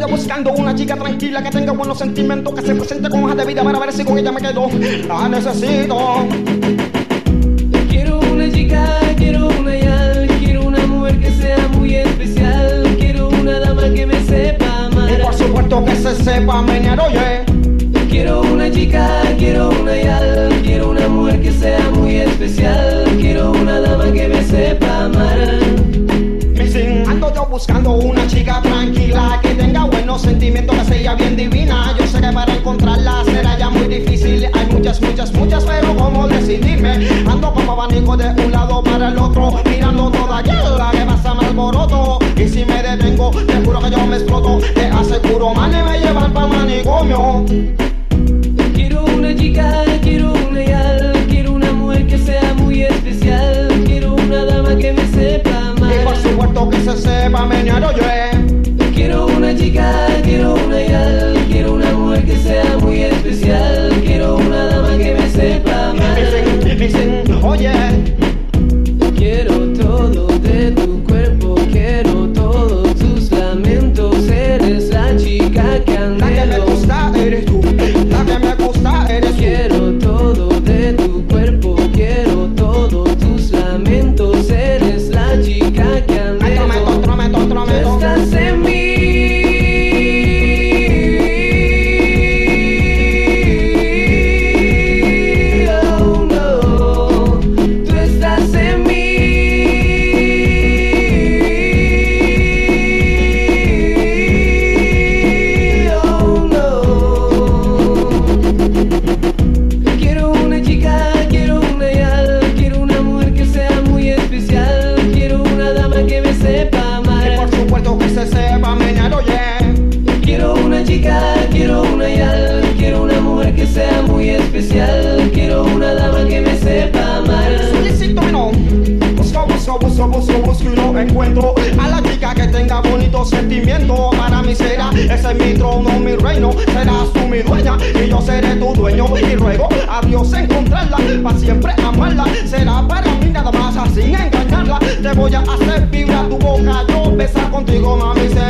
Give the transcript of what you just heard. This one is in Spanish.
ando buscando una chica tranquila que tenga buenos sentimientos, que se presente con hojas de vida para ver si con ella me quedo. La necesito. Quiero una chica, quiero una yal, quiero una mujer que sea muy especial, quiero una dama que me sepa amar. Y por supuesto que se sepa menear, oye. Quiero una chica, quiero una yal, quiero una mujer que sea muy especial, quiero una dama que me sepa amar. Ando yo buscando una chica tranquila, que tenga buenos sentimientos, que sea bien divina. Yo sé que para encontrarla será ya muy difícil. Hay muchas, pero ¿cómo decidirme? Ando como abanico de un lado para el otro, mirando toda la que pasa mal alboroto. Y si me detengo, te juro que yo me exploto. Te aseguro, man, y me llevan pa' manicomio. Quiero una chica, quiero una yal, quiero una mujer que sea muy especial, quiero una dama que me sepa amar. Y por supuesto que se sepa menear, oye. Quiero una chica, quiero una yal, quiero una mujer que sea muy especial, quiero una dama que me sepa amar. Dicen, oye. Quiero todo de tu cuerpo, quiero todos tus lamentos, eres la chica que anhelo. La que me gusta eres tú, la que me gusta eres tú. Quiero todo de tu cuerpo, quiero todos tus lamentos, eres la chica que anhelo. Tú estás en mí. Oh no, tú estás en mí. Oh no. Quiero una chica, quiero una yal, quiero una mujer que sea muy especial, quiero una dama que me sepa amar. Y por supuesto que se sepa menear, oye. Quiero una chica, quiero una yal, quiero una mujer que sea muy especial, quiero una dama que me sepa amar. Solicito mi no. Busco y no encuentro a la chica que tenga bonitos sentimientos. Para mí será, ese es mi trono, mi reino. Serás tú mi dueña y yo seré tu dueño. Y ruego a Dios encontrarla, para siempre amarla. Será para mí nada más, sin engañarla. Te voy a hacer vibrar tu boca, yo besar contigo, mami.